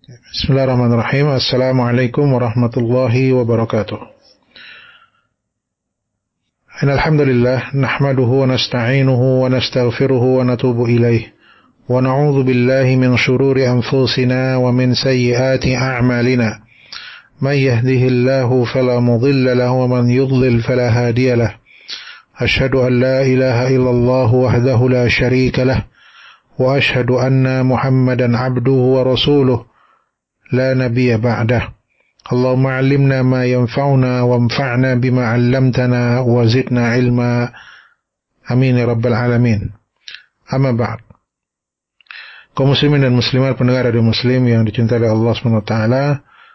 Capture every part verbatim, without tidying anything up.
Bismillahirrahmanirrahim. Assalamualaikum warahmatullahi wabarakatuh. Alhamdulillah, nahmaduhu wa nasta'inuhu wa nastaghfiruhu wa natubu ilaih. Wa na'udzu billahi min shururi anfusina wa min sayyiati a'malina. Man yahdihillahu fala mudilla lahu wa man yudlil fala hadiya lahu. Ashhadu an la ilaha illallah wahdahu la syarika lah. Wa ashhadu anna Muhammadan abduhu wa rasuluh. La nabiyya ba'dah. Allahumma 'allimna ma yanfa'una wanfa'na bima 'allamtana wa zidna 'ilma. Amin ya rabbal alamin. Amma ba'd. Kaum muslimin dan muslimat pendengar radio muslim yang dicintai oleh Allah subhanahu wa taala,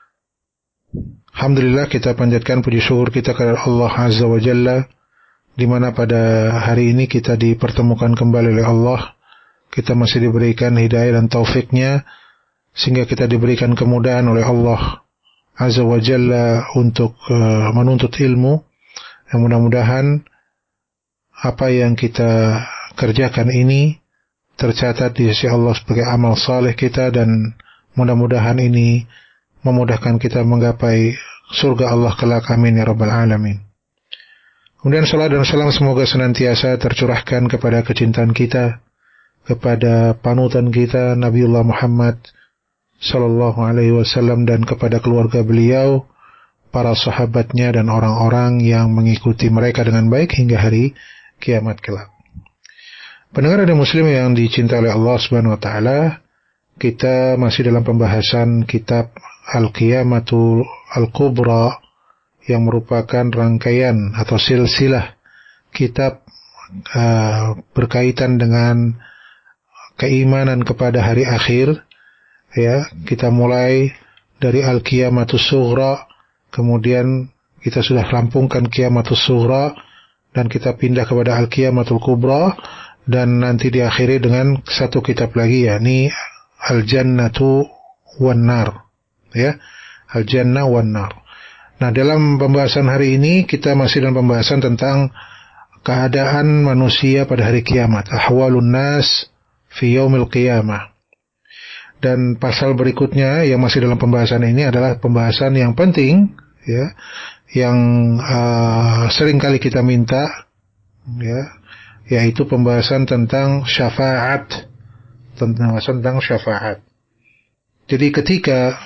alhamdulillah kita panjatkan puji syukur kita kepada Allah azza wa jalla, di mana pada hari ini kita dipertemukan kembali oleh Allah. Kita masih diberikan hidayah dan taufiknya, sehingga kita diberikan kemudahan oleh Allah Azza wa Jalla untuk uh, menuntut ilmu. Yang mudah-mudahan apa yang kita kerjakan ini tercatat di sisi Allah sebagai amal saleh kita, dan mudah-mudahan ini memudahkan kita menggapai surga Allah kelak. Amin ya rabbal alamin. Kemudian salat dan salam semoga senantiasa tercurahkan kepada kecintaan kita, kepada panutan kita Nabiullah Muhammad sallallahu alaihi wasallam, dan kepada keluarga beliau, para sahabatnya, dan orang-orang yang mengikuti mereka dengan baik hingga hari kiamat kelak. Pendengar radio muslim yang dicintai oleh Allah subhanahu wa ta'ala, kita masih dalam pembahasan kitab Al-Qiyamatul Al-Kubra, yang merupakan rangkaian atau silsilah kitab uh, berkaitan dengan keimanan kepada hari akhir. Ya, kita mulai dari Al-Qiyamatus Sughra, kemudian kita sudah rampungkan Qiyamatus Sughra, dan kita pindah kepada Al-Qiyamatul Kubra, dan nanti diakhiri dengan satu kitab lagi, yakni Al-Jannatu wan Nar. Ya, Al-Jannah wan Nar. Nah, dalam pembahasan hari ini kita masih dalam pembahasan tentang keadaan manusia pada hari kiamat, ahwalun nas fi yaumil qiyamah. Dan pasal berikutnya yang masih dalam pembahasan ini adalah pembahasan yang penting, ya, yang uh, sering kali kita minta, ya, yaitu pembahasan tentang syafaat, tentang tentang syafaat. Jadi ketika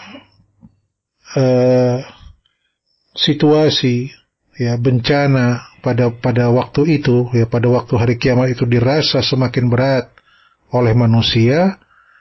uh, situasi, ya, bencana pada pada waktu itu, ya, pada waktu hari kiamat itu dirasa semakin berat oleh manusia,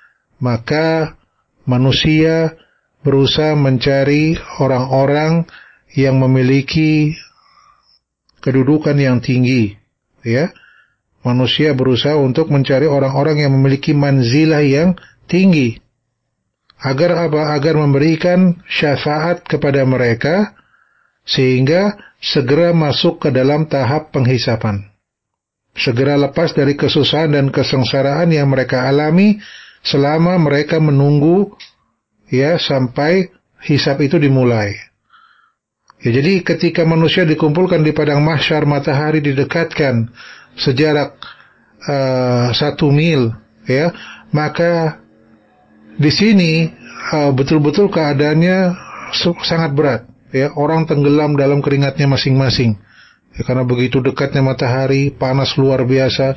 maka manusia berusaha mencari orang-orang yang memiliki kedudukan yang tinggi, ya. Manusia berusaha untuk mencari orang-orang yang memiliki manzilah yang tinggi. Agar apa? Agar memberikan syafaat kepada mereka, sehingga segera masuk ke dalam tahap penghisapan. Segera lepas dari kesusahan dan kesengsaraan yang mereka alami selama mereka menunggu, ya, sampai hisab itu dimulai. Ya, jadi ketika manusia dikumpulkan di padang mahsyar, matahari didekatkan sejarak uh, satu mil, ya, maka di sini uh, betul-betul keadaannya sangat berat, ya. Orang tenggelam dalam keringatnya masing-masing, ya, karena begitu dekatnya matahari, panas luar biasa.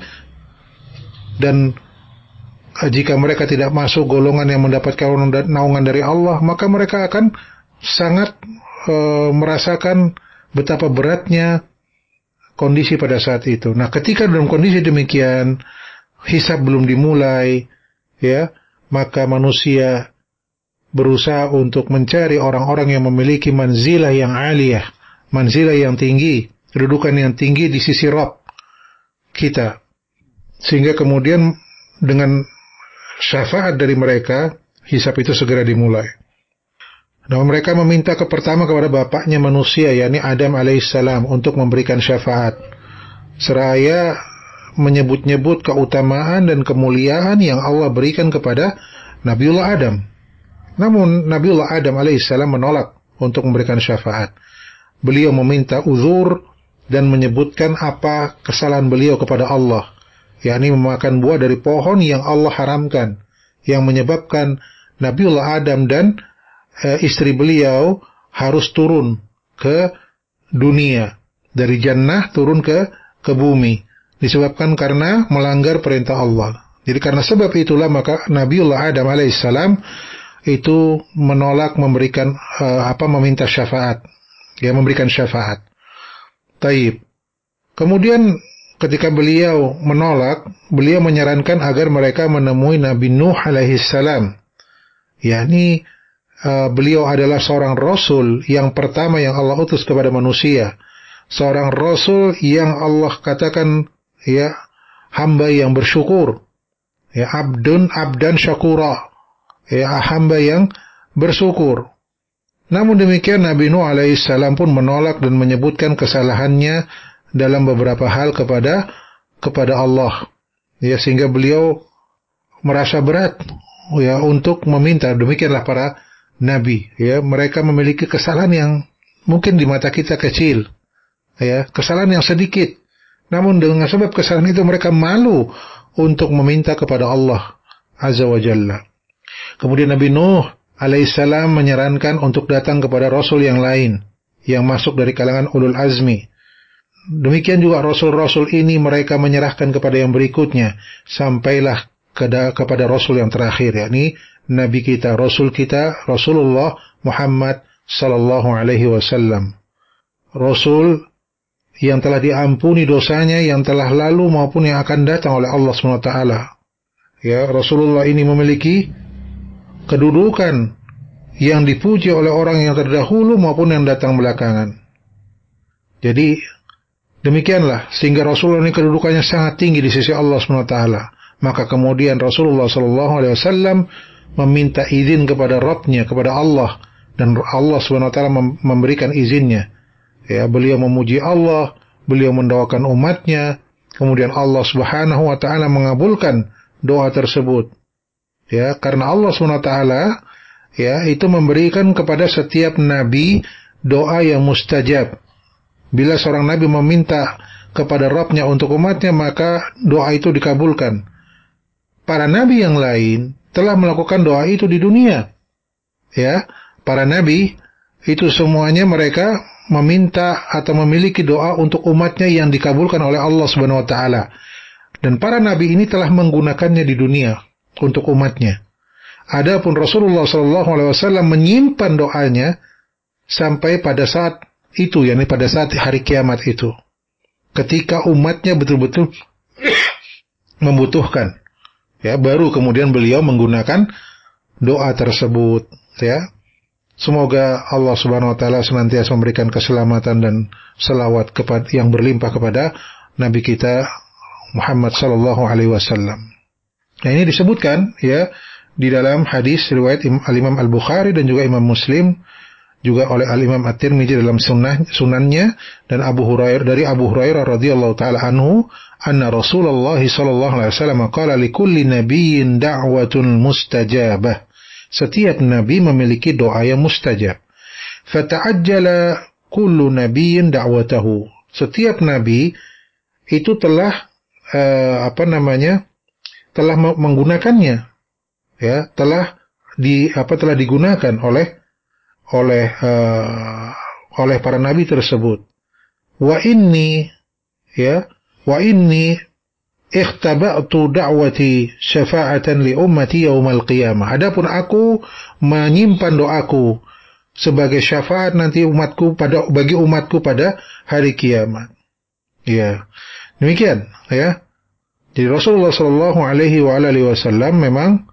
Dan jika mereka tidak masuk golongan yang mendapatkan naungan dari Allah, maka mereka akan sangat e, merasakan betapa beratnya kondisi pada saat itu. Nah, ketika dalam kondisi demikian, hisab belum dimulai, ya, maka manusia berusaha untuk mencari orang-orang yang memiliki manzilah yang aliyah, manzilah yang tinggi, kedudukan yang tinggi di sisi Rabb kita, sehingga kemudian dengan syafaat dari mereka, hisab itu segera dimulai. Nah, mereka meminta ke pertama kepada bapaknya manusia, yakni Adam alaihissalam, untuk memberikan syafaat, seraya menyebut-nyebut keutamaan dan kemuliaan yang Allah berikan kepada Nabiullah Adam. Namun Nabiullah Adam alaihissalam menolak untuk memberikan syafaat. Beliau meminta uzur dan menyebutkan apa kesalahan beliau kepada Allah, yakni memakan buah dari pohon yang Allah haramkan, yang menyebabkan Nabiullah Adam dan e, istri beliau harus turun ke dunia, dari jannah turun ke ke bumi, disebabkan karena melanggar perintah Allah. Jadi karena sebab itulah maka Nabiullah Adam alaihissalam itu menolak memberikan uh, apa meminta syafaat, ya memberikan syafaat. Taib. Kemudian ketika beliau menolak, beliau menyarankan agar mereka menemui Nabi Nuh alaihissalam. Yakni uh, beliau adalah seorang rasul yang pertama yang Allah utus kepada manusia. Seorang rasul yang Allah katakan ya hamba yang bersyukur. Ya abdun abdan syakura. Ya hamba yang bersyukur. Namun demikian Nabi Nuh alaihissalam pun menolak dan menyebutkan kesalahannya dalam beberapa hal kepada kepada Allah. Ya sehingga beliau merasa berat ya untuk meminta. Demikianlah para nabi, ya mereka memiliki kesalahan yang mungkin di mata kita kecil. Ya, kesalahan yang sedikit. Namun dengan sebab kesalahan itu mereka malu untuk meminta kepada Allah Azza wa Jalla. Kemudian Nabi Nuh alaihissalam menyarankan untuk datang kepada Rasul yang lain, yang masuk dari kalangan ulul azmi. Demikian juga Rasul-Rasul ini mereka menyerahkan kepada yang berikutnya, sampailah kepada, kepada Rasul yang terakhir, yakni Nabi kita, Rasul kita, Rasulullah Muhammad sallallahu alaihi wasallam. Rasul yang telah diampuni dosanya yang telah lalu maupun yang akan datang oleh Allah subhanahu wa taala. Ya, Rasulullah ini memiliki kedudukan yang dipuji oleh orang yang terdahulu maupun yang datang belakangan. Jadi demikianlah sehingga Rasulullah ini kedudukannya sangat tinggi di sisi Allah subhanahu wa taala. Maka kemudian Rasulullah sallallahu alaihi wasallam meminta izin kepada Rabbnya, kepada Allah, dan Allah subhanahu wa taala memberikan izinnya. Ya, beliau memuji Allah, beliau mendoakan umatnya, kemudian Allah Subhanahu wa taala mengabulkan doa tersebut. Ya, karena Allah Subhanahu wa taala ya itu memberikan kepada setiap nabi doa yang mustajab. Bila seorang nabi meminta kepada Rabbnya untuk umatnya, maka doa itu dikabulkan. Para nabi yang lain telah melakukan doa itu di dunia. Ya, para nabi itu semuanya mereka meminta atau memiliki doa untuk umatnya yang dikabulkan oleh Allah Subhanahu wa taala. Dan para nabi ini telah menggunakannya di dunia untuk umatnya. Adapun Rasulullah sallallahu alaihi wasallam menyimpan doanya sampai pada saat itu, yakni pada saat hari kiamat itu. Ketika umatnya betul-betul membutuhkan. Ya, baru kemudian beliau menggunakan doa tersebut, ya. Semoga Allah Subhanahu wa taala senantiasa memberikan keselamatan dan selawat kepada yang berlimpah kepada Nabi kita Muhammad sallallahu alaihi wasallam. Nah, ini disebutkan ya di dalam hadis riwayat Al-Imam Al-Bukhari dan juga Imam Muslim, juga oleh Al-Imam At-Tirmidzi dalam sunnah sunannya, dan Abu Hurairah dari Abu Hurairah radhiyallahu taala anhu, anna Rasulullah sallallahu alaihi wasallam qala likulli nabiyyin da'watun mustajabah. Setiap nabi memiliki doa yang mustajab. Fata'ajjala kullu nabiyyin da'watahu. Setiap nabi itu telah uh, apa namanya? telah menggunakannya. Ya, telah di apa telah digunakan oleh oleh uh, oleh para nabi tersebut. Wa inni ya, wa inni ikhtaba'tu da'wati syafa'atan li ummati yaumal qiyamah. Adapun aku menyimpan doaku sebagai syafaat nanti umatku pada bagi umatku pada hari kiamat. Ya. Demikian, ya. Jadi Rasulullah sallallahu alaihi wa alihi wasallam memang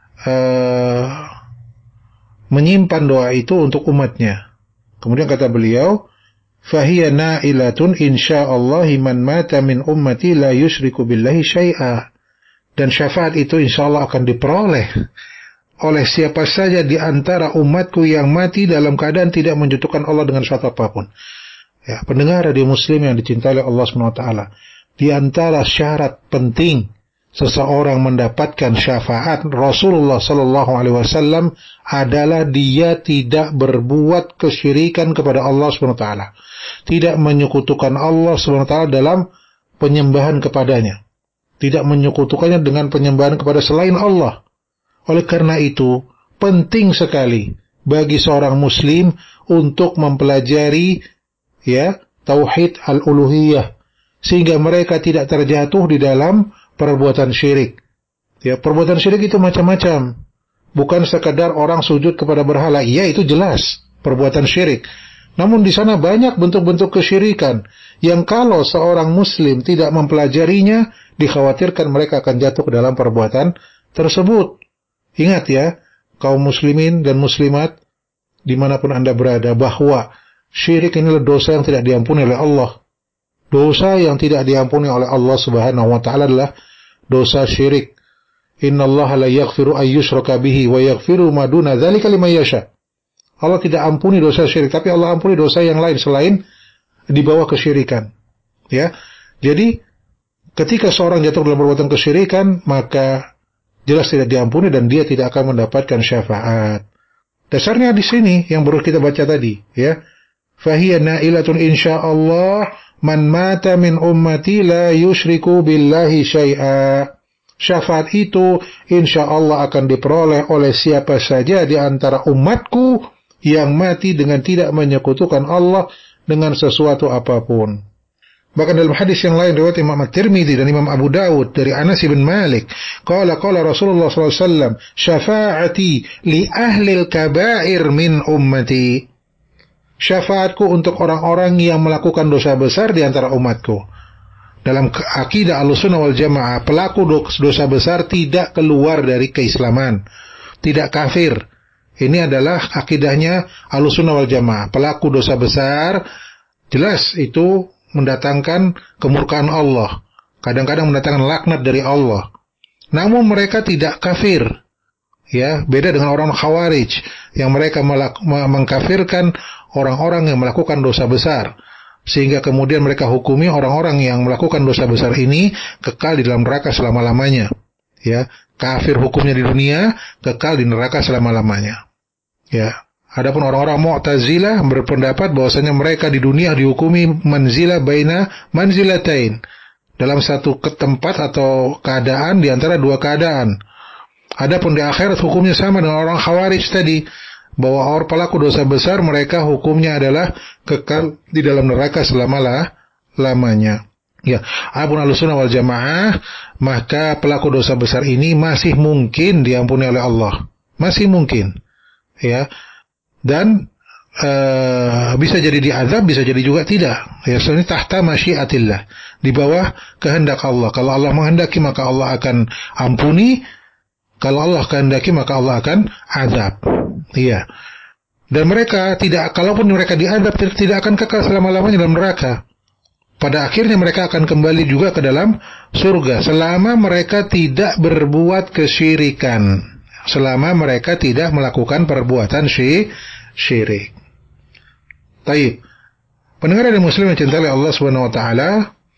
uh, menyimpan doa itu untuk umatnya. Kemudian kata beliau, fahiya na'ilatun insya'allahi man mata min ummati la yusyriku billahi syai'a. Dan syafaat itu insyaallah akan diperoleh oleh siapa saja di antara umatku yang mati dalam keadaan tidak menjatuhkan Allah dengan suatu apapun. Ya, pendengar radio Muslim yang dicintai oleh Allah subhanahu wa taala, di antara syarat penting seseorang mendapatkan syafaat Rasulullah sallallahu alaihi wasallam adalah dia tidak berbuat kesyirikan kepada Allah subhanahu wa taala. Tidak menyekutukan Allah subhanahu wa taala dalam penyembahan kepadanya. Tidak menyekutukannya dengan penyembahan kepada selain Allah. Oleh karena itu, penting sekali bagi seorang muslim untuk mempelajari ya tauhid al-uluhiyah sehingga mereka tidak terjatuh di dalam perbuatan syirik. Ya, perbuatan syirik itu macam-macam. Bukan sekadar orang sujud kepada berhala. Iya, itu jelas perbuatan syirik. Namun di sana banyak bentuk-bentuk kesyirikan yang kalau seorang muslim tidak mempelajarinya, dikhawatirkan mereka akan jatuh ke dalam perbuatan tersebut. Ingat ya, kaum muslimin dan muslimat dimanapun Anda berada, bahwa syirik inilah dosa yang tidak diampuni oleh Allah. Dosa yang tidak diampuni oleh Allah Subhanahu wa taala adalah dosa syirik. Innallaha la yaghfiru ay yushraka bihi wa yaghfiru ma duna dzalika liman yasha. Allah tidak ampuni dosa syirik, tapi Allah ampuni dosa yang lain selain di bawah kesyirikan. Ya. Jadi ketika seorang jatuh dalam perbuatan kesyirikan, maka jelas tidak diampuni dan dia tidak akan mendapatkan syafaat. Dasarnya di sini yang baru kita baca tadi, ya. Fahiya na'ilatun insyaallah man mata min ummati la yusyriku billahi syai'a. Syafaat itu insya Allah akan diperoleh oleh siapa saja di antara umatku yang mati dengan tidak menyekutukan Allah dengan sesuatu apapun. Bahkan dalam hadis yang lain riwayat Imam At-Tirmidzi dan Imam Abu Dawud dari Anas bin Malik, qala qala Rasulullah sallallahu alaihi wasallam, syafaati li ahli al-kaba'ir min ummati. Syafaatku untuk orang-orang yang melakukan dosa besar di antara umatku. Dalam akidah Ahlussunnah wal Jamaah, pelaku dosa besar tidak keluar dari keislaman, tidak kafir. Ini adalah akidahnya Ahlussunnah wal Jamaah. Pelaku dosa besar jelas itu mendatangkan kemurkaan Allah, kadang-kadang mendatangkan laknat dari Allah. Namun mereka tidak kafir. Ya, beda dengan orang Khawarij yang mereka mengkafirkan orang-orang yang melakukan dosa besar. Sehingga kemudian mereka hukumi orang-orang yang melakukan dosa besar ini kekal di dalam neraka selama-lamanya. Ya, kafir hukumnya di dunia, kekal di neraka selama-lamanya. Ya, adapun orang-orang Mu'tazilah berpendapat bahwasanya mereka di dunia dihukumi manzilah baina manzilatain, dalam satu tempat atau keadaan di antara dua keadaan. Adapun di akhirat hukumnya sama dengan orang Khawarij tadi, bahwa orang pelaku dosa besar mereka hukumnya adalah kekal di dalam neraka selama-lamanya. Ya, adapun Ahlussunnah wal Jamaah, maka pelaku dosa besar ini masih mungkin diampuni oleh Allah. Masih mungkin. Ya. Dan uh, bisa jadi diazab, bisa jadi juga tidak. Ya, ini tahta masyiatillah, di bawah kehendak Allah. Kalau Allah menghendaki maka Allah akan ampuni. Kalau Allah kehendaki maka Allah akan azab. Iya. Dan mereka tidak, kalaupun mereka diadab, tidak akan kekal selama-lamanya dalam neraka. Pada akhirnya mereka akan kembali juga ke dalam surga selama mereka tidak berbuat kesyirikan, selama mereka tidak melakukan perbuatan syirik. Taib. Pendengar dan muslim yang cintai Allah Subhanahu wa taala,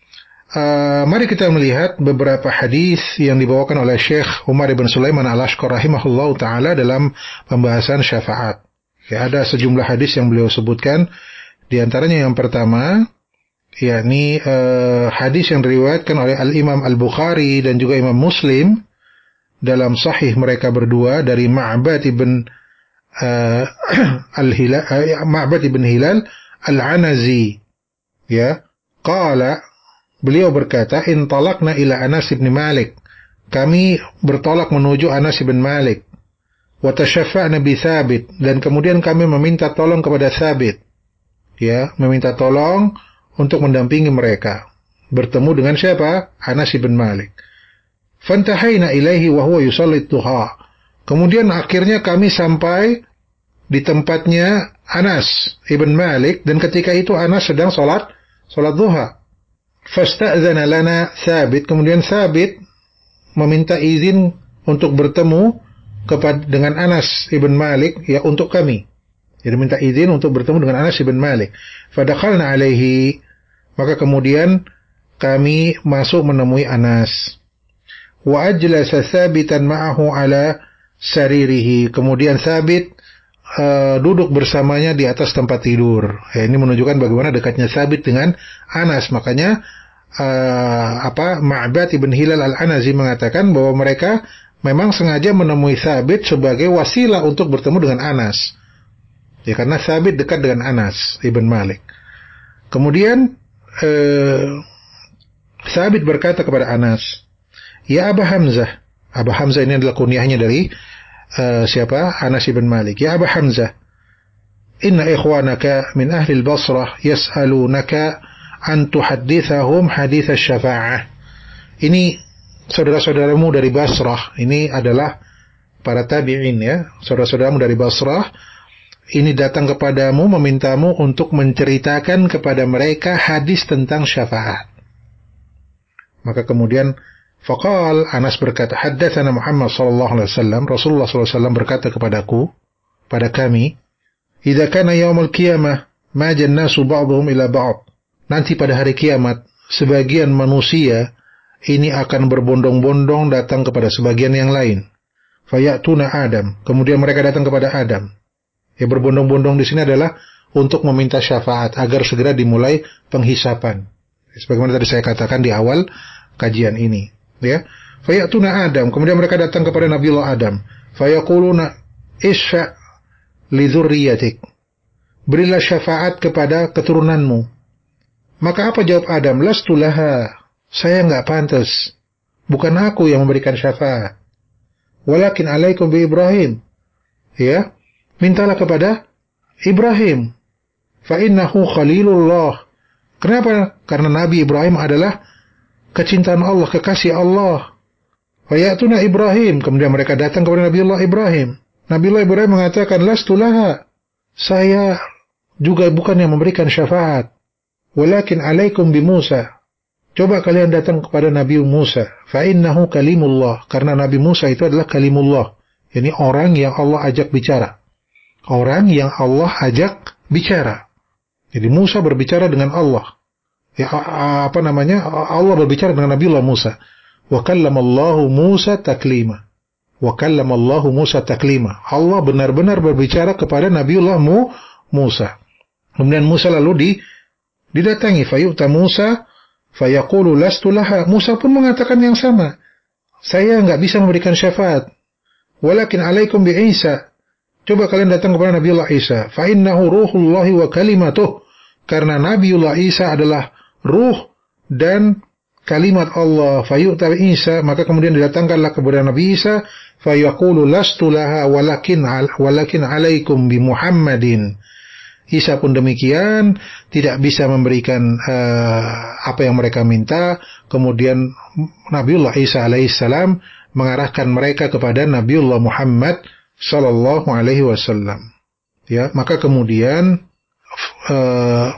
uh, mari kita melihat beberapa hadis yang dibawakan oleh Syekh Umar bin Sulaiman Al-Ashqar rahimahullahu taala dalam pembahasan syafaat. Ya, ada sejumlah hadis yang beliau sebutkan. Di antaranya yang pertama, yakni uh, hadis yang diriwayatkan oleh Al-Imam Al-Bukhari dan juga Imam Muslim dalam sahih mereka berdua dari Ma'bad ibn uh, Al-Hilal, uh, Ma'bad ibn Hilal Al-Anazi. Ya, qala, beliau berkata, intalaqna ila Anas ibn Malik. Kami bertolak menuju Anas ibn Malik. Wa tashaffa'na bi Thabit, dan kemudian kami meminta tolong kepada Thabit. Ya, meminta tolong untuk mendampingi mereka. Bertemu dengan siapa? Anas ibn Malik. Fantahaina ilaihi wa huwa yusalli duha. Kemudian akhirnya kami sampai di tempatnya Anas ibn Malik, dan ketika itu Anas sedang salat salat duha. Fasta'zana lana Thabit, kemudian Thabit meminta izin untuk bertemu kepada dengan Anas ibn Malik, ya, untuk kami. Jadi minta izin untuk bertemu dengan Anas ibn Malik. Fadakhalna alaihi, maka kemudian kami masuk menemui Anas. Wa ajlasa Thabitan ma'ahu ala saririhi, kemudian Thabit uh, duduk bersamanya di atas tempat tidur. Ya, ini menunjukkan bagaimana dekatnya Thabit dengan Anas. Makanya uh, apa Ma'bad ibn Hilal Al-Anazi mengatakan bahwa mereka memang sengaja menemui Thabit sebagai wasilah untuk bertemu dengan Anas. Ya, karena Thabit dekat dengan Anas ibn Malik. Kemudian eh, Thabit berkata kepada Anas, "Ya Aba Hamzah." Aba Hamzah ini adalah kunyahnya dari uh, siapa? Anas ibn Malik. "Ya Aba Hamzah, inna ikhwanaka min ahli al-Basrah yas'alunaka an tuhaddithahum hadits asy-syafa'ah." Ini saudara-saudaramu dari Basrah. Ini adalah para tabi'in, ya. Saudara-saudaramu dari Basrah ini datang kepadamu memintamu untuk menceritakan kepada mereka hadis tentang syafaat. Maka kemudian faqal, Anas berkata, "Haddatsana Muhammad sallallahu alaihi wasallam." Rasulullah sallallahu alaihi wasallam berkata kepadaku, pada kami, "Idza kana yaumul qiyamah ma jannasu ba'dhum ila ba'd." Nanti pada hari kiamat, sebagian manusia ini akan berbondong-bondong datang kepada sebagian yang lain. Fayatuna Adam. Kemudian mereka datang kepada Adam. Ya, berbondong-bondong di sini adalah untuk meminta syafaat agar segera dimulai penghisapan. Sebagaimana tadi saya katakan di awal kajian ini, ya. Fayatuna Adam, kemudian mereka datang kepada Nabiullah Adam. Fayaquluna isfa' li dzurriyyatik. Berilah syafaat kepada keturunanmu. Maka apa jawab Adam? Lastu laha. Saya enggak pantas. Bukan aku yang memberikan syafaat. Walakin alaikum bi Ibrahim. Ya. Mintalah kepada Ibrahim. Fa innahu khalilullah. Kenapa? Karena Nabi Ibrahim adalah kecintaan Allah, kekasih Allah. Wa ya'tuna Ibrahim. Kemudian mereka datang kepada Nabiullah Ibrahim. Nabiullah Ibrahim mengatakan, "Lastu laha." Saya juga bukan yang memberikan syafaat. Walakin alaikum bi Musa. Coba kalian datang kepada Nabi Musa. Fa innahu kalimullah. Karena Nabi Musa itu adalah kalimullah. Ini orang yang Allah ajak bicara. Orang yang Allah ajak bicara. Jadi Musa berbicara dengan Allah. Ya, apa namanya? Allah berbicara dengan Nabiullah Musa. Wa kallamallahu Musa taklima. Wa kallamallahu Musa taklima. Allah benar-benar berbicara kepada Nabiullah Musa. Kemudian Musa lalu di, didatangi. Fayu'ta Musa fayaqulu lastu laha. Musa pun mengatakan yang sama. Saya enggak bisa memberikan syafaat. Walakin alaikum bi Isa. Coba kalian datang kepada Nabiullah Isa. Fa innahu ruhullahi wa kalimatuh. Karena Nabiullah Isa adalah ruh dan kalimat Allah. Fayu'ta Isa, maka kemudian didatangkanlah kepada Nabi Isa. Fayaqulu lastu laha walakin walakin alaikum bi Muhammadin. Isa pun demikian, tidak bisa memberikan uh, apa yang mereka minta. Kemudian Nabiullah Isa alaihissalam mengarahkan mereka kepada Nabiullah Muhammad sallallahu alaihi wasallam. Ya, maka kemudian uh,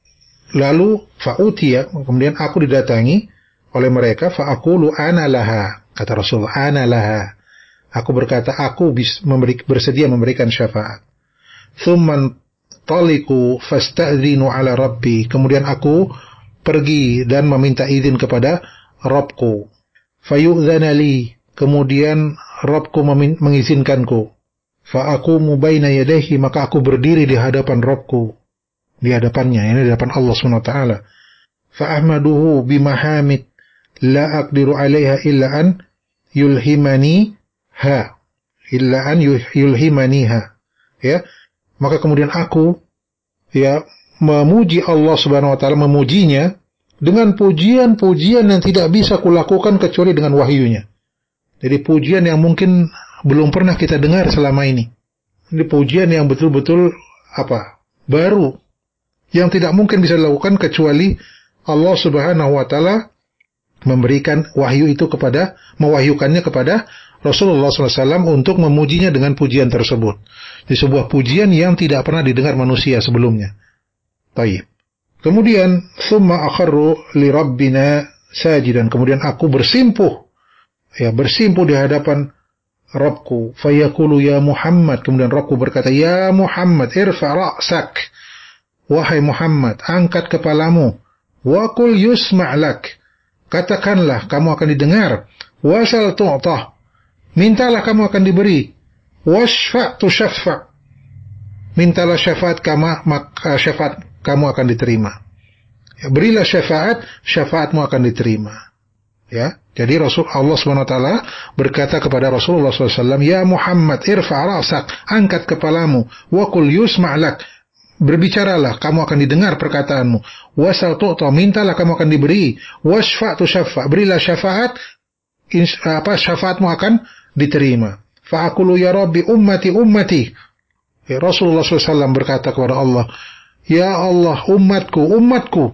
lalu fa'utiya, kemudian aku didatangi oleh mereka. Fa'aqulu ana laha, kata Rasul, ana laha. Aku berkata, aku bis, memberi, bersedia memberikan syafaat. Thumman taliku fasta'dzinu ala rabbi. Kemudian aku pergi dan meminta izin kepada Rabbku. Fayu'dzana li. Kemudian Rabbku mengizinkanku. Fa'aqumu baina yadayhi, maka aku berdiri di hadapan Rabbku. Di hadapannya, ini di hadapan Allah subhanahu wa taala. Fa'ahmaduhu bimahamid la aqdiru 'alaiha illa an yulhimani ha. Illa an yulhimaniha. Ya. Maka kemudian aku ya memuji Allah subhanahu wa taala, memujinya dengan pujian-pujian yang tidak bisa kulakukan kecuali dengan wahyunya. Jadi pujian yang mungkin belum pernah kita dengar selama ini. Ini pujian yang betul-betul apa? Baru. Yang tidak mungkin bisa dilakukan kecuali Allah subhanahu wa ta'ala memberikan wahyu itu kepada, mewahyukannya kepada Rasulullah shallallahu alaihi wasallam untuk memujinya dengan pujian tersebut. Di sebuah pujian yang tidak pernah didengar manusia sebelumnya. Taib. Kemudian, thumma akharru li rabbina sajidan. Kemudian aku bersimpuh. Ya, bersimpuh di hadapan Rabbku. Fayaqulu ya Muhammad. Kemudian Rabbku berkata, ya Muhammad, irfa' ra'sak. Wahai Muhammad, angkat kepalamu. Wa qul yusma' lak. Katakanlah, kamu akan didengar. Wasal tu'tah. Mintalah, kamu akan diberi. Washfa' tushaffa'. Mintalah syafaat, kamu, maka syafaat kamu akan diterima. Ya, berilah syafaat, syafaatmu akan diterima. Ya, Jadi Rasul Allah subhanahu wa taala berkata kepada Rasulullah shallallahu alaihi wasallam, "Ya Muhammad, irfa' ra'sak, angkat kepalamu, wa qul yusma' lak." Berbicaralah, kamu akan didengar perkataanmu. Wasal tu'ta, mintalah kamu akan diberi. Wasfa' tu syafa', berilah syafaat, apa syafaatmu akan diterima. Fa'aqulu ya Rabbi ummati ummati. Ya, Rasulullah shallallahu alaihi wasallam berkata kepada Allah, "Ya Allah, umatku, umatku."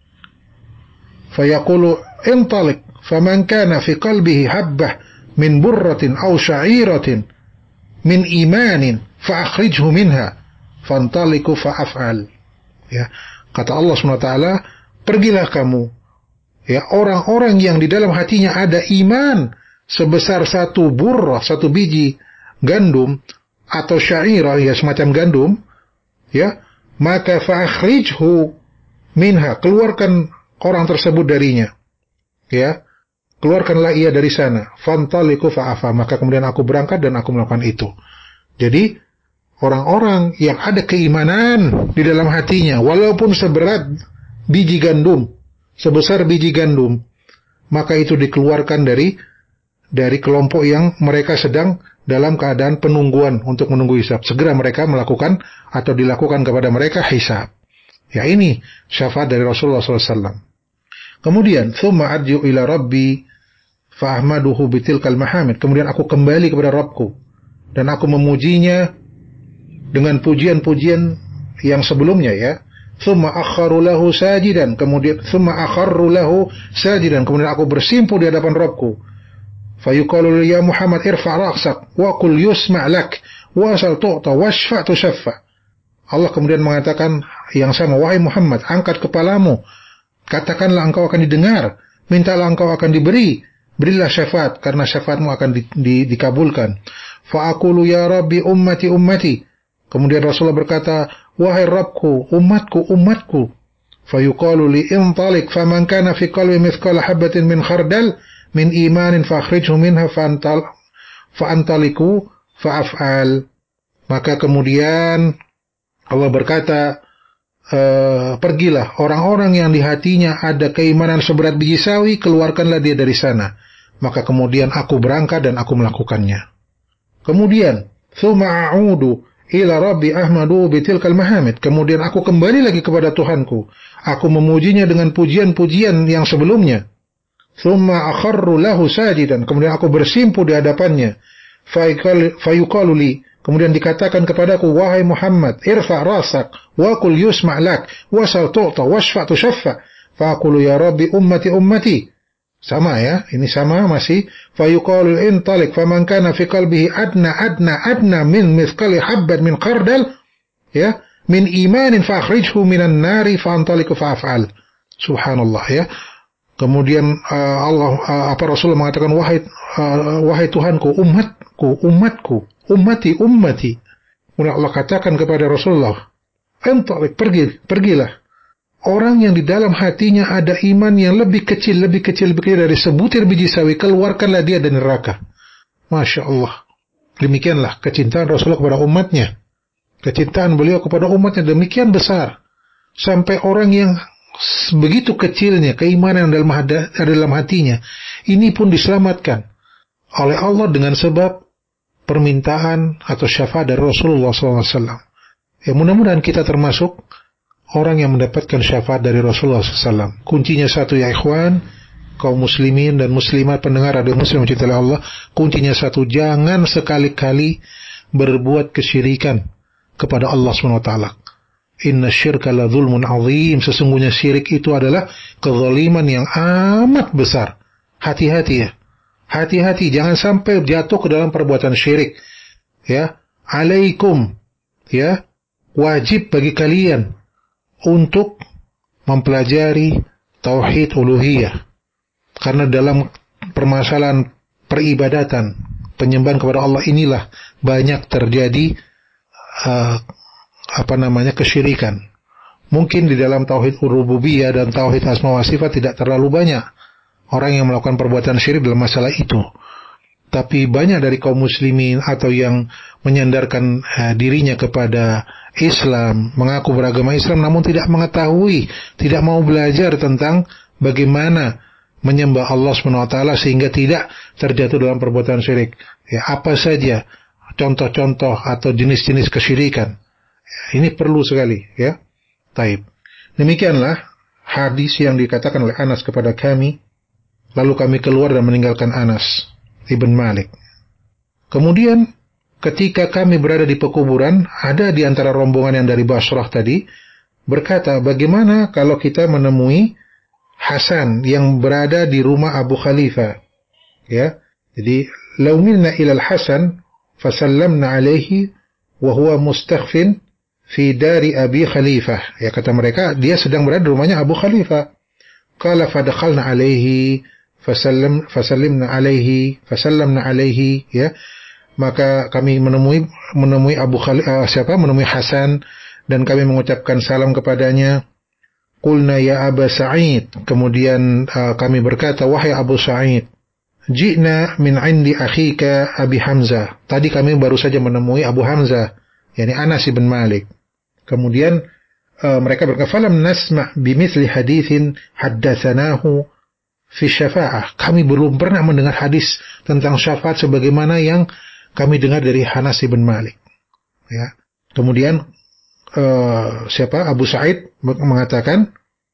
Fayaqulu intalik. فَمَنْ كَانَ فِي قَلْبِهِ حَبَّةٌ مِنْ بُرَّةٍ أَوْ شَعِيرَةٍ مِنْ إِيمَانٍ فَأَخْرِجْهُ مِنْهَا فَانْطَلِقُوا فَأَفْعَلْ. Ya, kata Allah subhanahu wa taala, pergilah kamu, ya, orang-orang yang di dalam hatinya ada iman sebesar satu burrah, satu biji gandum atau syairah, ya semacam gandum, ya, maka fa'akhrijhu minha, keluarkan orang tersebut darinya, ya. Keluarkanlah ia dari sana. Fantaliku fa'afa. Maka kemudian aku berangkat dan aku melakukan itu. Jadi orang-orang yang ada keimanan di dalam hatinya, walaupun seberat biji gandum, sebesar biji gandum, maka itu dikeluarkan dari dari kelompok yang mereka sedang dalam keadaan penungguan untuk menunggu hisab. Segera mereka melakukan atau dilakukan kepada mereka hisab. Ya, ini syafaat dari Rasulullah shallallahu alaihi wasallam. Kemudian, thumma arji'u ila rabbi fa'ahmaduhu bitilkal mahamid. Kemudian aku kembali kepada Rabbku dan aku memujinya dengan pujian-pujian yang sebelumnya, ya. Thumma akharu lahu sajidan. Kemudian thumma akharru lahu sajidan. Kemudian aku bersimpuh di hadapan Rabbku. Fayuqalu ya Muhammad irfa' ra'sak wa qul yusma' lak wa asal tu'ta washfa' tushaffa. Allah kemudian mengatakan yang sama, wahai Muhammad, angkat kepalamu, katakanlah engkau akan didengar, mintalah engkau akan diberi, berilah syafaat karena syafaatmu akan di, di, dikabulkan. Fa'aqulu ya Rabbi ummati ummati. Kemudian Rasulullah berkata, wahai Rabbku, umatku, umatku. Fayuqalu li intalik faman kana fi qalbi mithqala habatin min khardal min imanin fakhrijhu minha fa'antal fa'antaliku fa'af'al. Maka kemudian Allah berkata, Uh, pergilah orang-orang yang di hatinya ada keimanan seberat biji sawi, keluarkanlah dia dari sana. Maka kemudian aku berangkat dan aku melakukannya. Kemudian thumma a'udu ila rabbi ahmadu bitilkal mahamid. Kemudian aku kembali lagi kepada Tuhanku, aku memujinya dengan pujian-pujian yang sebelumnya. Thumma akharru lahu sajidan. Kemudian aku bersimpuh di hadapannya. Fayuqalu li, kemudian dikatakan kepadaku, wahai Muhammad, irfa' rasak wa qul yusma' lak wasal tu'ta washfa' tushaffa. Faqulu ya Rabbi ummati ummati. Sama, ya, ini sama masih. Fayuqalu intalik faman kana fi qalbihi adna adna adna min mithqali habbat min khardal, ya, min imanin fakhrijhu minan nari fa'antaliku fa'af'al. Subhanallah, ya. Kemudian uh, Allah uh, apa Rasulullah mengatakan, wahai uh, wahai Tuhanku, umatku, umatku, ummati, ummati. Kemudian Allah katakan kepada Rasulullah, "Entalik, pergi, pergilah. Orang yang di dalam hatinya ada iman yang lebih kecil, lebih kecil, lebih kecil dari sebutir biji sawi, keluarkanlah dia dari neraka." Masya Allah. Demikianlah kecintaan Rasulullah kepada umatnya. Kecintaan beliau kepada umatnya demikian besar, sampai orang yang begitu kecilnya keimanan dalam dalam hatinya ini pun diselamatkan oleh Allah dengan sebab permintaan atau syafaat dari Rasulullah shallallahu alaihi wasallam. Ya, mudah-mudahan kita termasuk orang yang mendapatkan syafaat dari Rasulullah shallallahu alaihi wasallam. Kuncinya satu, ya ikhwan, kaum muslimin dan muslimat pendengar radio Muslim mencintai Allah, kuncinya satu, jangan sekali-kali berbuat kesyirikan kepada Allah subhanahu wa taala. Inna syirka la zulmun azim. Sesungguhnya syirik itu adalah kezaliman yang amat besar. Hati-hati, ya. Hati-hati, jangan sampai jatuh ke dalam perbuatan syirik. Ya, alaikum, ya, wajib bagi kalian untuk mempelajari tauhid uluhiyah. Karena dalam permasalahan peribadatan, penyembahan kepada Allah inilah banyak terjadi uh, apa namanya kesyirikan. Mungkin di dalam tauhid rububiyah dan tauhid asma wa sifat tidak terlalu banyak orang yang melakukan perbuatan syirik dalam masalah itu. Tapi banyak dari kaum muslimin atau yang menyandarkan uh, dirinya kepada Islam, mengaku beragama Islam namun tidak mengetahui, tidak mau belajar tentang bagaimana menyembah Allah subhanahu wa taala sehingga tidak terjatuh dalam perbuatan syirik. Ya, apa saja contoh-contoh atau jenis-jenis kesyirikan. Ini perlu sekali, ya. Taib. Demikianlah hadis yang dikatakan oleh Anas kepada kami, lalu kami keluar dan meninggalkan Anas ibn Malik. Kemudian ketika kami berada di pekuburan, ada di antara rombongan yang dari Basrah tadi berkata, bagaimana kalau kita menemui Hasan yang berada di rumah Abu Khalifah? Ya, jadi law milna ila al-Hasan fasallamna alaihi wa huwa mustakhfin fi dari Abi Khalifah. Ya, kata mereka, dia sedang berada di rumahnya Abu Khalifah. Qala fadakhalna alaihi fasallam fasallimna alaihi fasallamna alaihi, ya. Maka kami menemui menemui Abu Khalifah, uh, siapa? Menemui Hasan dan kami mengucapkan salam kepadanya. Qulna ya Aba Sa'id. Kemudian uh, kami berkata, wahai Abu Sa'id, ji'na min 'indi akhika Abi Hamzah. Tadi kami baru saja menemui Abu Hamzah, yakni Anas bin Malik. Kemudian uh, mereka berkata, falam nasma' bimithli haditsin haddatsanahu fi syafa'ah. Kami belum pernah mendengar hadis tentang syafaat sebagaimana yang kami dengar dari Anas bin Malik. Ya. Kemudian uh, siapa? Abu Sa'id mengatakan,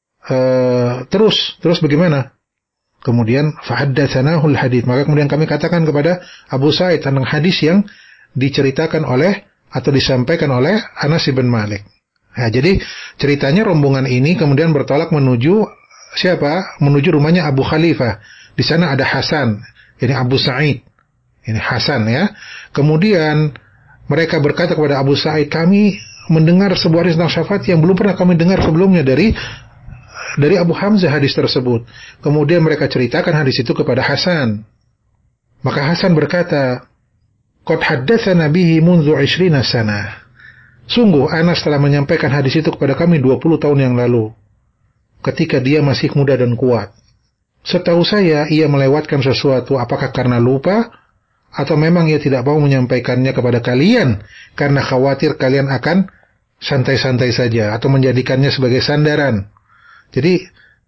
uh, terus terus bagaimana? Kemudian fahaddatsanahu al-hadits. Maka kemudian kami katakan kepada Abu Sa'id tentang hadis yang diceritakan oleh atau disampaikan oleh Anas bin Malik. Nah, jadi ceritanya rombongan ini kemudian bertolak menuju siapa? Menuju rumahnya Abu Khalifah. Di sana ada Hasan, ini Abu Sa'id. Ini Hasan, ya. Kemudian mereka berkata kepada Abu Sa'id, kami mendengar sebuah hadis tentang syafaat yang belum pernah kami dengar sebelumnya dari dari Abu Hamzah hadis tersebut. Kemudian mereka ceritakan hadis itu kepada Hasan. Maka Hasan berkata, qad haddatsana bihi munzu ishrina sana. Sungguh Anas telah menyampaikan hadis itu kepada kami dua puluh tahun yang lalu, ketika dia masih muda dan kuat. Setahu saya ia melewatkan sesuatu, apakah karena lupa atau memang ia tidak mau menyampaikannya kepada kalian karena khawatir kalian akan santai-santai saja atau menjadikannya sebagai sandaran. Jadi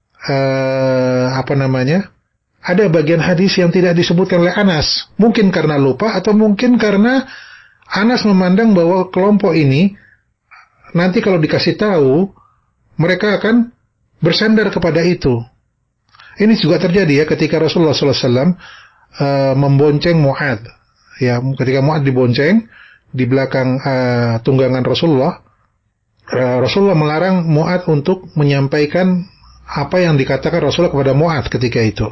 eh, apa namanya? Ada bagian hadis yang tidak disebutkan oleh Anas, mungkin karena lupa atau mungkin karena Anas memandang bahwa kelompok ini nanti kalau dikasih tahu mereka akan bersandar kepada itu. Ini juga terjadi ya ketika Rasulullah sallallahu alaihi wasallam uh, membonceng Mu'adz. Ya, ketika Mu'adz dibonceng di belakang uh, tunggangan Rasulullah, uh, Rasulullah melarang Mu'adz untuk menyampaikan apa yang dikatakan Rasulullah kepada Mu'adz ketika itu.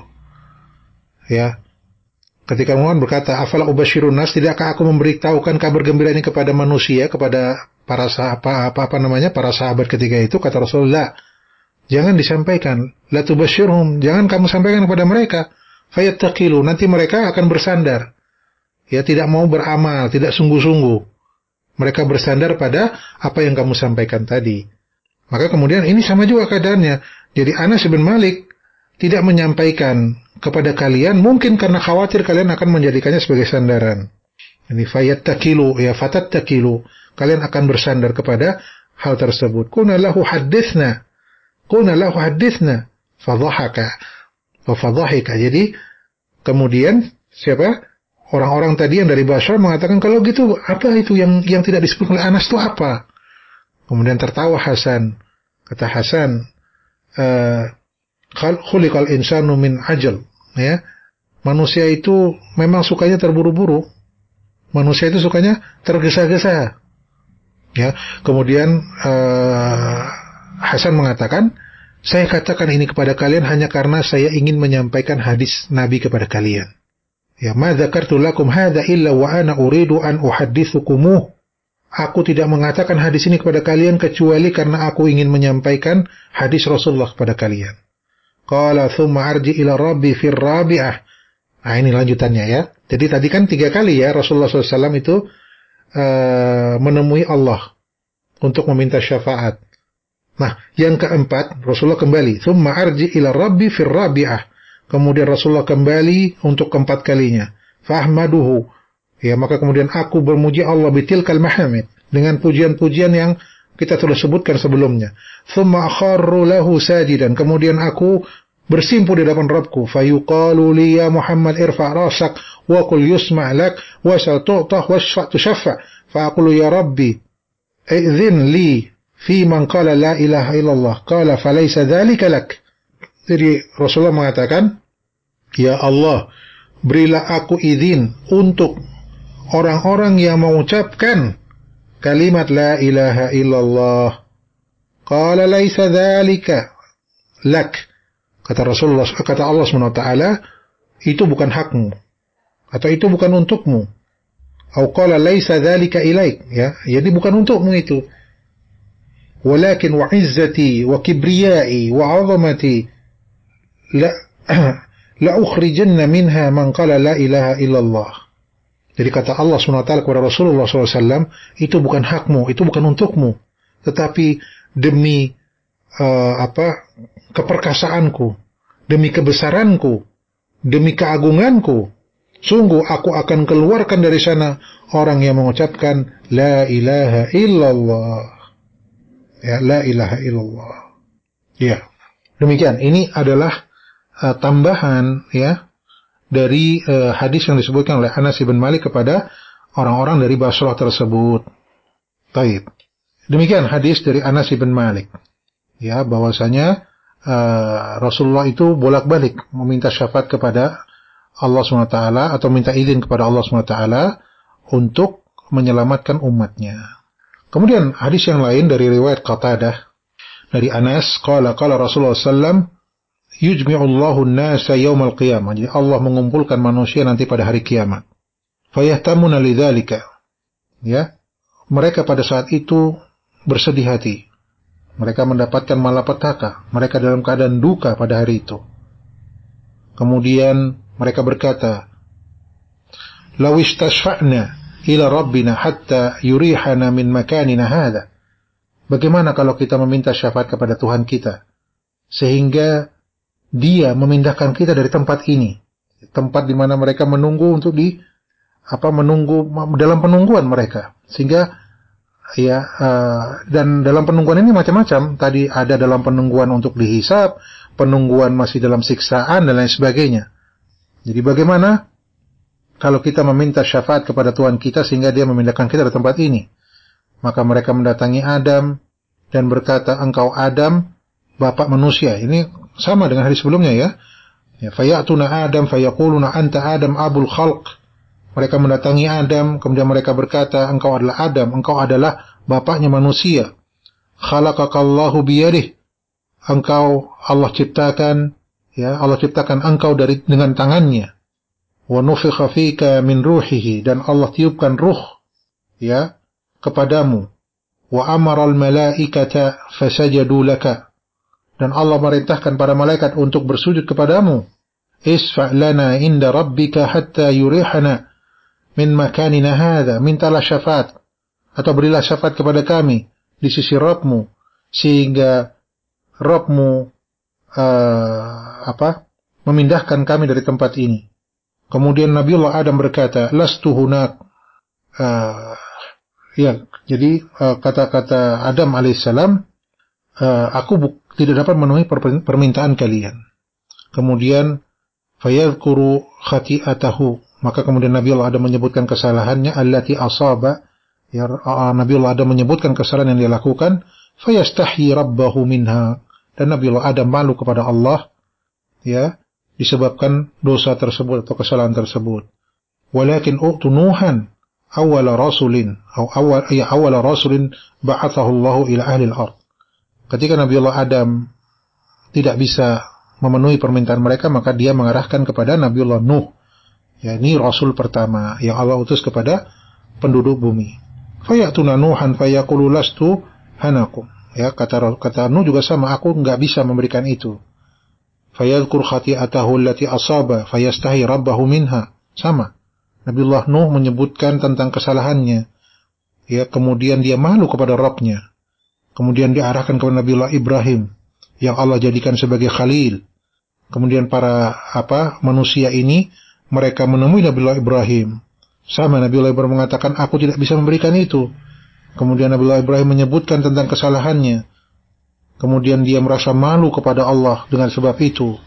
Ya, ketika Mu'adz berkata, afala ubashirun nas, tidakkah aku memberitahukan kabar gembira ini kepada manusia, kepada para sahabat, apa, apa namanya, para sahabat ketika itu? Kata Rasulullah, jangan disampaikan, la tubashirhum, jangan kamu sampaikan kepada mereka, fayattaqilu, nanti mereka akan bersandar, ya, tidak mau beramal, tidak sungguh-sungguh, mereka bersandar pada apa yang kamu sampaikan tadi. Maka kemudian ini sama juga keadaannya. Jadi Anas bin Malik tidak menyampaikan kepada kalian mungkin karena khawatir kalian akan menjadikannya sebagai sandaran. Ini fayattaqilu, ya, fatattaqilu, kalian akan bersandar kepada hal tersebut. Qulna lahu hadithna, qulna lahu hadithna, fadhahaka wa fadhahika. Jadi kemudian siapa? Orang-orang tadi yang dari Basra mengatakan, kalau gitu apa itu yang yang tidak disebut oleh Anas itu apa? Kemudian tertawa Hasan. Kata Hasan, uh, khuliqal insanu min ajal. Ya, manusia itu memang sukanya terburu-buru. Manusia itu sukanya tergesa-gesa. Ya, kemudian uh, Hasan mengatakan, saya katakan ini kepada kalian hanya karena saya ingin menyampaikan hadis Nabi kepada kalian. Ya, ma dzakartu lakum hadza illa wa ana uridu an uhadditsukumuh. Aku tidak mengatakan hadis ini kepada kalian kecuali karena aku ingin menyampaikan hadis Rasulullah kepada kalian. Qala thumma arji ila rabbi fir rabi'ah. Nah, ini lanjutannya ya. Jadi tadi kan tiga kali ya Rasulullah shallallahu alaihi wasallam itu uh, menemui Allah untuk meminta syafaat. Nah, yang keempat Rasulullah kembali. Thumma arji ila rabbi fir rabi'ah. Kemudian Rasulullah kembali untuk keempat kalinya. Fahmaduhu. Ya, maka kemudian aku bermuji Allah bitilkal mahamid, dengan pujian-pujian yang kita telah sebutkan sebelumnya. Thumma akharru lahu sajidan. Kemudian aku bersimpu di hadapan Rabbku. Fayuqalu li ya Muhammad irfa' rasak wa qul yusma' lak wa satu'tah washfa' tushaffa. Fa aqulu ya Rabbi idzin li fi man qala la ilaha illallah qala falaysa dzalika lak. Jadi Rasulullah mengatakan, ya Allah, berilah aku izin untuk orang-orang yang mengucapkan kalimat la ilaha illallah. Qala laisa dzalika lak. Kata Rasulullah, kata Allah Subhanahu wa taala, itu bukan hakmu atau itu bukan untukmu. Atau qala laisa dzalika ilaik, ya, jadi bukan untukmu itu. Walakin wa izzati wa kibriyai wa 'azamati la la ukhrijanna minha man qala la ilaha illallah. Jadi kata Allah subhanahu wa taala kepada Rasulullah shallallahu alaihi wasallam, itu bukan hakmu, itu bukan untukmu, tetapi demi uh, apa keperkasaanku, demi kebesaranku, demi keagunganku, sungguh aku akan keluarkan dari sana orang yang mengucapkan la ilaha illallah. Ya, la ilaha illallah. Ya, demikian. Ini adalah uh, tambahan ya dari uh, hadis yang disebutkan oleh Anas bin Malik kepada orang-orang dari Basrah tersebut. Taib. Demikian hadis dari Anas bin Malik. Ya, bahwasanya uh, Rasulullah itu bolak-balik meminta syafaat kepada Allah subhanahu wa taala atau minta izin kepada Allah subhanahu wa taala untuk menyelamatkan umatnya. Kemudian hadis yang lain dari riwayat Qatadah dari Anas, qala qala Rasulullah sallallahu alaihi wasallam, yujmi'u Allahu an-nasa yaumal qiyamah. Jadi Allah mengumpulkan manusia nanti pada hari kiamat. Fayahtamuna lidzalika. Ya. Mereka pada saat itu bersedih hati. Mereka mendapatkan malapetaka, mereka dalam keadaan duka pada hari itu. Kemudian mereka berkata, "Law istashfa'na ila rabbina hatta yurihana min makanina hadha." Bagaimana kalau kita meminta syafaat kepada Tuhan kita sehingga Dia memindahkan kita dari tempat ini, tempat di mana mereka menunggu untuk di apa menunggu dalam penungguan mereka, sehingga ya uh, dan dalam penungguan ini macam-macam. Tadi ada dalam penungguan untuk dihisab, penungguan masih dalam siksaan dan lain sebagainya. Jadi bagaimana kalau kita meminta syafaat kepada Tuhan kita sehingga Dia memindahkan kita dari tempat ini? Maka mereka mendatangi Adam dan berkata, engkau Adam, bapak manusia. Ini sama dengan hari sebelumnya ya. Ya, fayatuna Adam fayaquluna anta Adam abul khalq. Mereka mendatangi Adam, kemudian mereka berkata, engkau adalah Adam, engkau adalah bapaknya manusia. Khalaqakallahu biyadih. Engkau Allah ciptakan, ya, Allah ciptakan engkau dari dengan tangannya. Wa nufikha fika min ruhihi, dan Allah tiupkan ruh ya kepadamu. Wa amara al malaikata fasajadu laka, dan Allah merintahkan para malaikat untuk bersujud kepadamu. Isfa' lana inda rabbika hatta yurihana min makanina hadha, mintalah syafaat atau berilah syafaat kepada kami di sisi Rabbmu sehingga Rabbmu uh, apa memindahkan kami dari tempat ini. Kemudian Nabiullah Adam berkata, lastu hunak. Uh, ya, jadi uh, kata-kata Adam alaihissalam, uh, aku buk- tidak dapat memenuhi per- permintaan kalian. Kemudian fayadhkuru khati'atahu, maka kemudian Nabiullah Adam menyebutkan kesalahannya, allati asaba, ya, uh, Nabiullah Adam menyebutkan kesalahan yang dia lakukan, fayastahi rabbahu minha, dan Nabiullah Adam malu kepada Allah ya disebabkan dosa tersebut atau kesalahan tersebut. Walakin u'tu Nuhan awwala rasulin atau awal ya awwala rasulin ba'athahu Allah ila ahli al-ard. Ketika Nabiullah Adam tidak bisa memenuhi permintaan mereka, maka dia mengarahkan kepada Nabiullah Nuh. Ya, ini rasul pertama yang Allah utus kepada penduduk bumi. Fayatuna Nuhan fayaqulu lastu hanakum. Ya, kata kata Nuh juga sama, aku enggak bisa memberikan itu. Fayadhkur khati'atahu allati asaba fayastahi rabbahu minha. Sama. Nabiullah Nuh menyebutkan tentang kesalahannya. Ya, kemudian dia malu kepada Rabbnya. Kemudian diarahkan kepada Nabiullah Ibrahim yang Allah jadikan sebagai khalil. Kemudian para apa manusia ini mereka menemui Nabiullah Ibrahim. Sama, Nabiullah Ibrahim mengatakan, aku tidak bisa memberikan itu. Kemudian Nabiullah Ibrahim menyebutkan tentang kesalahannya. Kemudian dia merasa malu kepada Allah dengan sebab itu.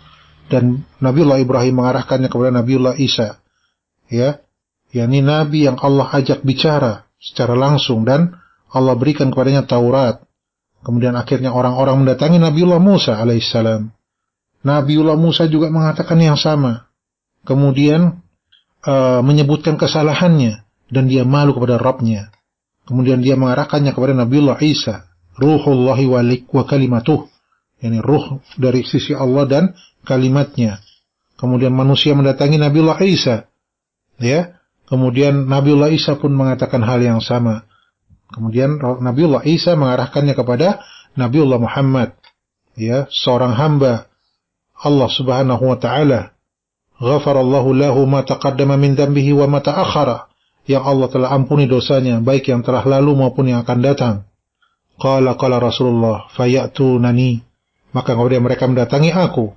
dan Nabiullah Ibrahim mengarahkannya kepada Nabiullah Isa, ya, yakni nabi yang Allah ajak bicara secara langsung dan Allah berikan kepadanya Taurat. Kemudian akhirnya orang-orang mendatangi Nabiullah Musa alaihissalam. Nabiullah Musa juga mengatakan yang sama. Kemudian uh, menyebutkan kesalahannya dan dia malu kepada Rabbnya. Kemudian dia mengarahkannya kepada Nabiullah Isa, Ruhullahi wa kalimatuh, yakni ruh dari sisi Allah dan kalimatnya. Kemudian manusia mendatangi Nabiullah Isa, ya. Kemudian Nabiullah Isa pun mengatakan hal yang sama. Kemudian Nabiullah Isa mengarahkannya kepada Nabiullah Muhammad, ya, seorang hamba Allah Subhanahu wa taala. Ghafarallahu lahu ma taqaddama min dhanbihi wa ma ta'akhkhara, yang Allah telah ampuni dosanya baik yang telah lalu maupun yang akan datang. Qala qala Rasulullah fayatunani, maka kemudian mereka mendatangi aku.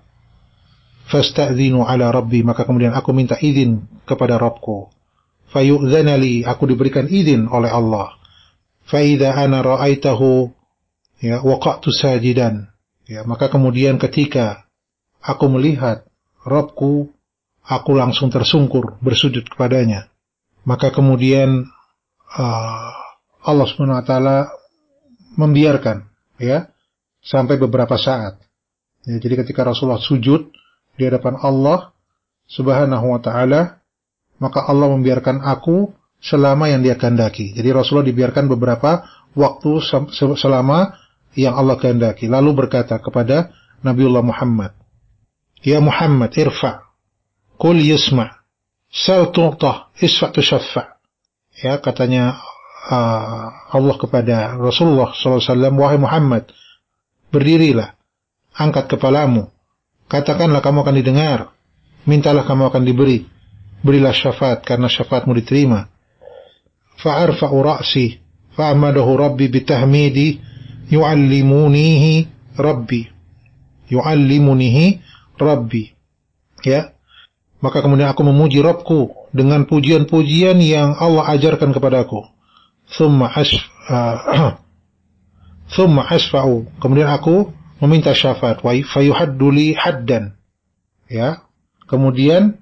Fasta'dzinu ala rabbi, maka kemudian aku minta izin kepada Rabbku. Fayu'dzana li, aku diberikan izin oleh Allah. Fa idza ana ra'aitahu, ya, waqa'tu sajidan, ya, maka kemudian ketika aku melihat Rabbku, aku langsung tersungkur bersujud kepadanya. Maka kemudian uh, Allah Subhanahu wa taala membiarkan, ya, sampai beberapa saat. Ya, jadi ketika Rasulullah sujud di hadapan Allah Subhanahu wa taala, maka Allah membiarkan aku selama yang Dia kehendaki. Jadi Rasulullah dibiarkan beberapa waktu selama yang Allah kehendaki. Lalu berkata kepada Nabiullah Muhammad, "Ya Muhammad, irfa, qul yasma, sal tu'ta, isfa tushaffa." Ya, katanya uh, Allah kepada Rasulullah sallallahu alaihi wasallam, "Wahai Muhammad, berdirilah, angkat kepalamu, katakanlah kamu akan didengar, mintalah kamu akan diberi, berilah syafaat karena syafaatmu diterima." Fa'arfa'u ra'si fa'amadahu rabbi bitahmidi yu'allimunihi rabbi yu'allimunihi rabbi, ya, maka kemudian aku memuji Rabbku dengan pujian-pujian yang Allah ajarkan kepadaku. Thumma as uh, thumma asfa'u, kemudian aku meminta syafaat, wa fayuhaddu li haddan, ya, kemudian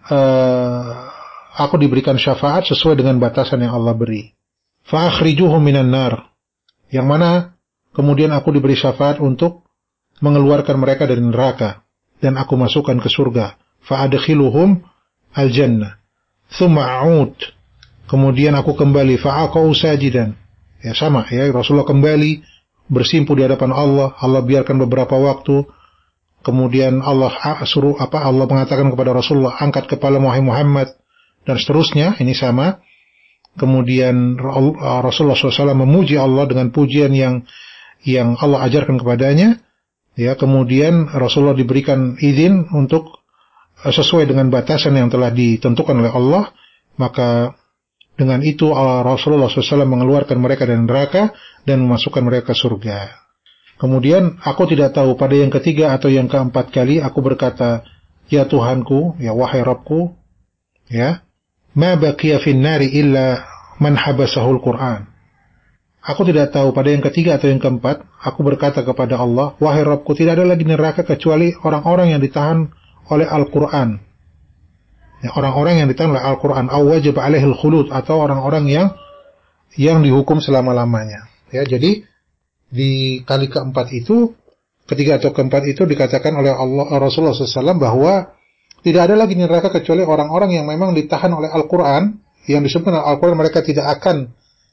uh, aku diberikan syafaat sesuai dengan batasan yang Allah beri. Fa akhrijuhum minan nar, yang mana kemudian aku diberi syafaat untuk mengeluarkan mereka dari neraka dan aku masukkan ke surga. Fa adkhiluhum al-jannah. Tsumma a'ud, kemudian aku kembali, fa aqau sajidan. Ya, sama, ya, Rasulullah kembali bersimpu di hadapan Allah. Allah biarkan beberapa waktu. Kemudian Allah suruh apa? Allah mengatakan kepada Rasulullah, "Angkat kepala wahai Muhammad," dan seterusnya. Ini sama. Kemudian Rasulullah shallallahu alaihi wasallam memuji Allah dengan pujian yang yang Allah ajarkan kepadanya. Ya, kemudian Rasulullah diberikan izin untuk sesuai dengan batasan yang telah ditentukan oleh Allah. Maka dengan itu Rasulullah shallallahu alaihi wasallam mengeluarkan mereka dari neraka dan memasukkan mereka ke surga. Kemudian aku tidak tahu pada yang ketiga atau yang keempat kali aku berkata, "Ya Tuhanku, ya wahai Rabbku, ya, ma baqiya fin nari illa man habasahul Qur'an." Aku tidak tahu pada yang ketiga atau yang keempat aku berkata kepada Allah, "Wahai Rabbku, tidak ada lagi neraka kecuali orang-orang yang ditahan oleh Al-Qur'an." Ya, orang-orang yang ditahan oleh Al-Qur'an, aw wajib alaihil khulud, atau orang-orang yang yang dihukum selama-lamanya. Ya, jadi di kali keempat itu, ketiga atau keempat itu dikatakan oleh Allah, Rasulullah shallallahu alaihi wasallam bahwa tidak ada lagi neraka kecuali orang-orang yang memang ditahan oleh Al-Quran, yang disebutkan oleh Al-Quran mereka tidak akan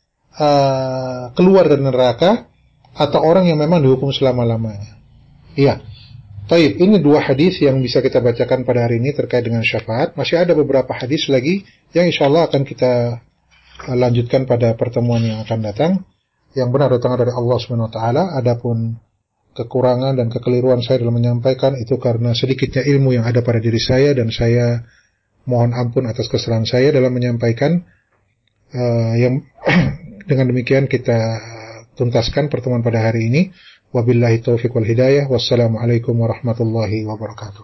uh, keluar dari neraka, atau orang yang memang dihukum selama-lamanya. Iya. Taib, ini dua hadis yang bisa kita bacakan pada hari ini terkait dengan syafaat. Masih ada beberapa hadis lagi yang insya Allah akan kita lanjutkan pada pertemuan yang akan datang. Yang benar datang dari Allah subhanahu wa taala. Adapun kekurangan dan kekeliruan saya dalam menyampaikan itu karena sedikitnya ilmu yang ada pada diri saya, dan saya mohon ampun atas kesalahan saya dalam menyampaikan. Uh, yang dengan demikian kita tuntaskan pertemuan pada hari ini. Wabillahi taufiq wal hidayah. Wassalamualaikum warahmatullahi wabarakatuh.